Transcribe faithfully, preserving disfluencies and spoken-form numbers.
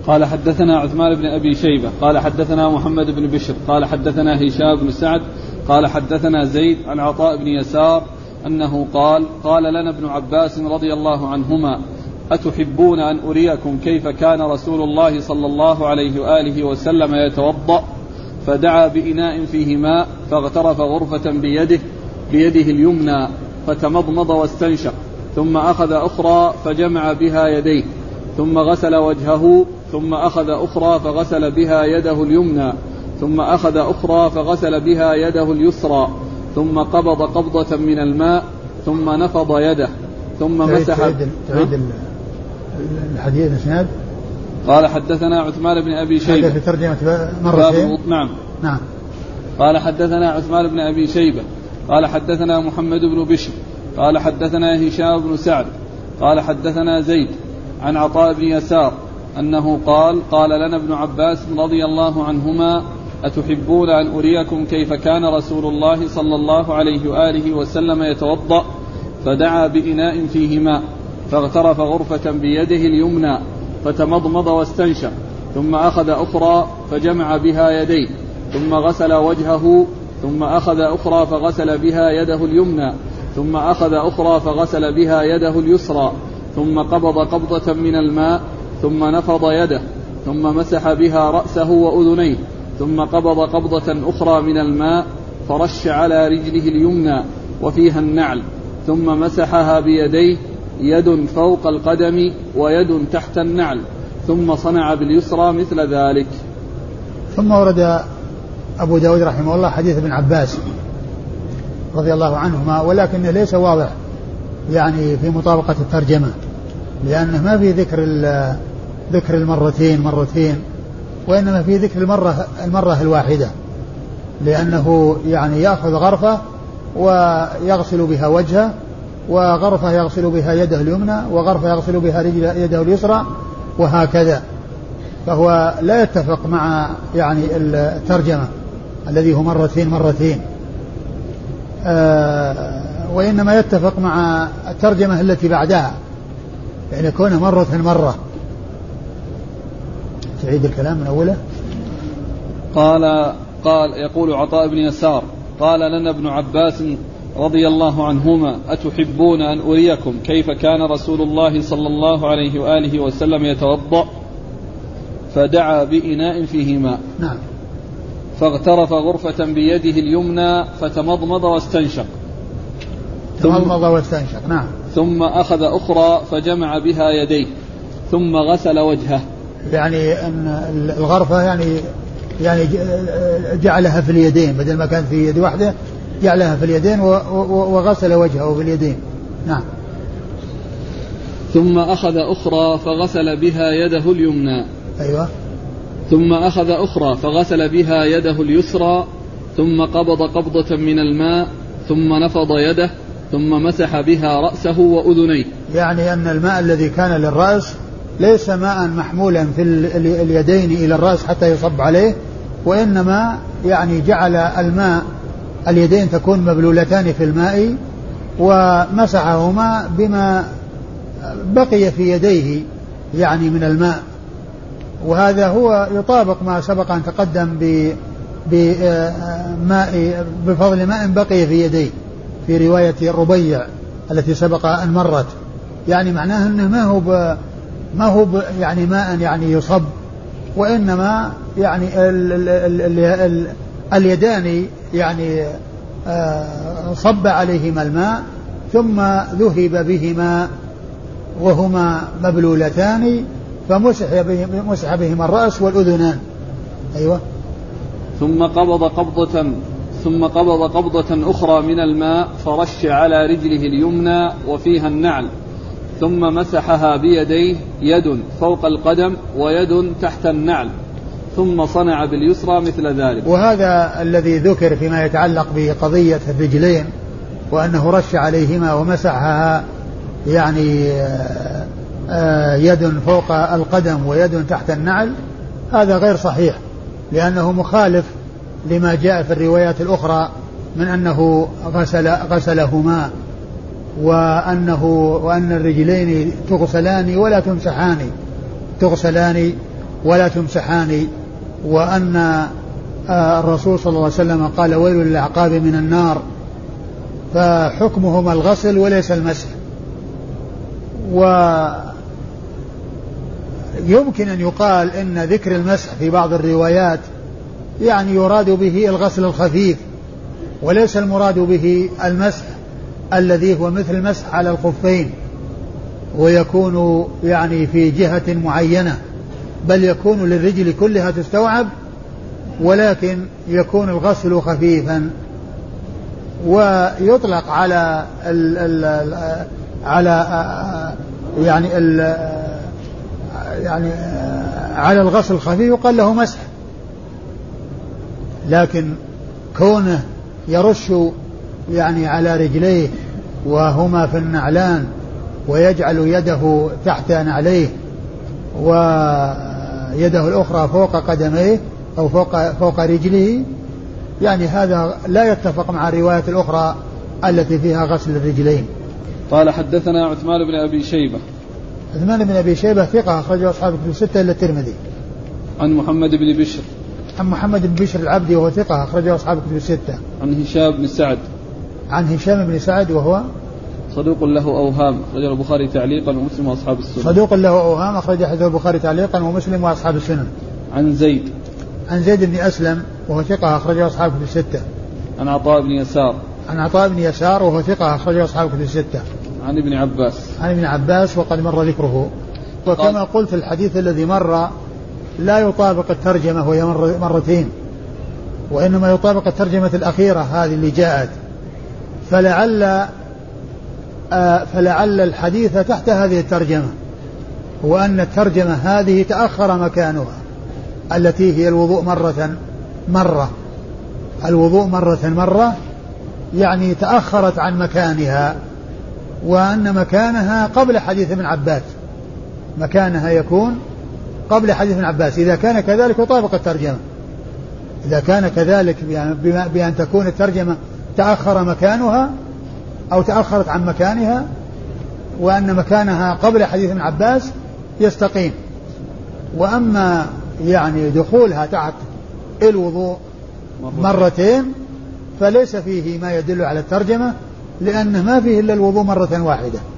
قال حدثنا عثمان بن أبي شيبة قال حدثنا محمد بن بشر قال حدثنا هشام بن سعد قال حدثنا زيد عن عطاء بن يسار أنه قال قال لنا ابن عباس رضي الله عنهما أتحبون أن أريكم كيف كان رسول الله صلى الله عليه وآله وسلم يتوضأ؟ فدعا بإناء فيه ماء فاغترف غرفة بيده بيده اليمنى فتمضمض واستنشق ثم أخذ أخرى فجمع بها يديه ثم غسل وجهه ثم أخذ أخرى فغسل بها يده اليمنى ثم أخذ أخرى فغسل بها يده اليسرى ثم قبض قبضة من الماء ثم نفض يده ثم مسح. تعيد الحديث الإسناد. قال حدثنا عثمان بن أبي شيبة في ترجمة مرتين. نعم نعم. قال حدثنا عثمان بن أبي شيبة قال حدثنا محمد بن بشر قال حدثنا هشام بن سعد قال حدثنا زيد عن عطاء بن يسار أنه قال قال لنا ابن عباس رضي الله عنهما أتحبون أن أريكم كيف كان رسول الله صلى الله عليه وآله وسلم يتوضأ؟ فدعا بإناء فيه ماء فاغترف غرفة بيده اليمنى فتمضمض واستنشق ثم أخذ أخرى فجمع بها يديه ثم غسل وجهه ثم أخذ أخرى فغسل بها يده اليمنى ثم أخذ أخرى فغسل بها يده اليسرى ثم قبض قبضة من الماء ثم نفض يده ثم مسح بها رأسه وأذنيه ثم قبض قبضة أخرى من الماء فرش على رجله اليمنى وفيها النعل ثم مسحها بيديه يد فوق القدم ويد تحت النعل ثم صنع باليسرى مثل ذلك. ثم ورد أبو داود رحمه الله حديث ابن عباس رضي الله عنهما ولكن ليس واضح يعني في مطابقة الترجمة لأنه ما في ذكر ذكر المرتين مرتين وإنما في ذكر المرة المرة الواحدة لأنه يعني يأخذ غرفة ويغسل بها وجهه وغرفة يغسل بها يده اليمنى وغرفة يغسل بها رجل يده اليسرى وهكذا فهو لا يتفق مع يعني الترجمة الذي هو مرتين مرتين آه وإنما يتفق مع الترجمة التي بعدها يعني يكون مرة مرة. تعيد الكلام من أوله. قال قال يقول عطاء بن يسار قال لنا ابن عباس رضي الله عنهما أتحبون أن أريكم كيف كان رسول الله صلى الله عليه وآله وسلم يتوضأ؟ فدعا بإناء فيه ماء نعم فاغترف غرفة بيده اليمنى فتمضمض واستنشق تمضمض واستنشق نعم ثم أخذ أخرى فجمع بها يديه ثم غسل وجهه يعني أن الغرفة يعني يعني جعلها في اليدين بدل ما كانت في يد واحدة جعلها في اليدين وغسل وجهه في اليدين. نعم. ثم أخذ أخرى فغسل بها يده اليمنى. أيوة. ثم أخذ أخرى فغسل بها يده اليسرى ثم قبض قبضة من الماء ثم نفض يده ثم مسح بها رأسه وأذنيه. يعني أن الماء الذي كان للرأس ليس ماء محمولا في اليدين إلى الرأس حتى يصب عليه وإنما يعني جعل الماء اليدين تكون مبلولتان في الماء ومسحهما بما بقي في يديه يعني من الماء وهذا هو يطابق ما سبق أن تقدم بماء بفضل ماء بقي في يديه في رواية الربيع التي سبق أن مرت يعني معناه أنه ما هو ب ما هو ب يعني ماء يعني يصب وإنما يعني ال ال ال ال ال اليدان يعني آه صب عليهما الماء ثم ذهب بهما وهما مبلولتان فمسح بهما, مسح بهما الرأس والأذنان. أيوة. ثم قبض قبضة ثم قبض قبضة أخرى من الماء فرش على رجله اليمنى وفيها النعل ثم مسحها بيديه يد فوق القدم ويد تحت النعل ثم صنع باليسرى مثل ذلك. وهذا الذي ذكر فيما يتعلق بقضية الرجلين وأنه رش عليهما ومسحها يعني يد فوق القدم ويد تحت النعل هذا غير صحيح لأنه مخالف لما جاء في الروايات الأخرى من أنه غسل غسلهما وأنه وأن الرجلين تغسلان ولا تمسحان تغسلان ولا تمسحان، وأن الرسول صلى الله عليه وسلم قال ويل للأعقاب من النار، فحكمهما الغسل وليس المسح. ويمكن أن يقال إن ذكر المسح في بعض الروايات يعني يراد به الغسل الخفيف، وليس المراد به المسح الذي هو مثل المسح على الخفين ويكون يعني في جهة معينة، بل يكون للرجل كلها تستوعب، ولكن يكون الغسل خفيفا. ويطلق على ال ال على يعني ال يعني على الغسل الخفيف يقال له مسح، لكن كونه يرش يعني على رجليه وهما في النعلان ويجعل يده تحت نعليه ويده الأخرى فوق قدميه أو فوق, فوق رجله، يعني هذا لا يتفق مع الرواية الأخرى التي فيها غسل الرجلين. قال حدثنا عثمان بن أبي شيبة. عثمان بن أبي شيبة ثقة أخرجه أصحاب الكتب الستة إلا الترمذي. عن محمد بن بشر. عن محمد بن بشر العبدي وهو ثقة أخرجه أصحاب الكتب الستة. عن هشام بن سعد. عن هشام بن سعد وهو صدوق له أوهام أخرجه البخاري تعليقا ومسلم وأصحاب السنن. صدوق له أوهام أخرج حديث البخاري تعليقا ومسلم وأصحاب السنن. عن زيد. عن زيد بن أسلم وهو ثقة أخرجه أصحاب الكتب الستة. عن عطاء بن يسار. عن عطاء بن يسار وهو ثقة أخرجه أصحاب الكتب الستة. عن ابن عباس. عن ابن عباس وقد مر ذكره. وكما قلت الحديث الذي مر لا يطابق الترجمة وهي مرتين، وإنما يطابق الترجمة الأخيرة هذه اللي جاءت، فلعل آه فلعل الحديث تحت هذه الترجمة، وأن الترجمة هذه تأخر مكانها التي هي الوضوء مرة مرة الوضوء مرة مرة يعني تأخرت عن مكانها، وأن مكانها قبل حديث ابن عباس، مكانها يكون قبل حديث ابن عباس. إذا كان كذلك يطابق الترجمة، إذا كان كذلك بأن تكون الترجمة تأخر مكانها أو تأخرت عن مكانها وأن مكانها قبل حديث ابن عباس يستقيم. وأما يعني دخولها تحت الوضوء مرتين فليس فيه ما يدل على الترجمة، لأنه ما فيه إلا الوضوء مرة واحدة.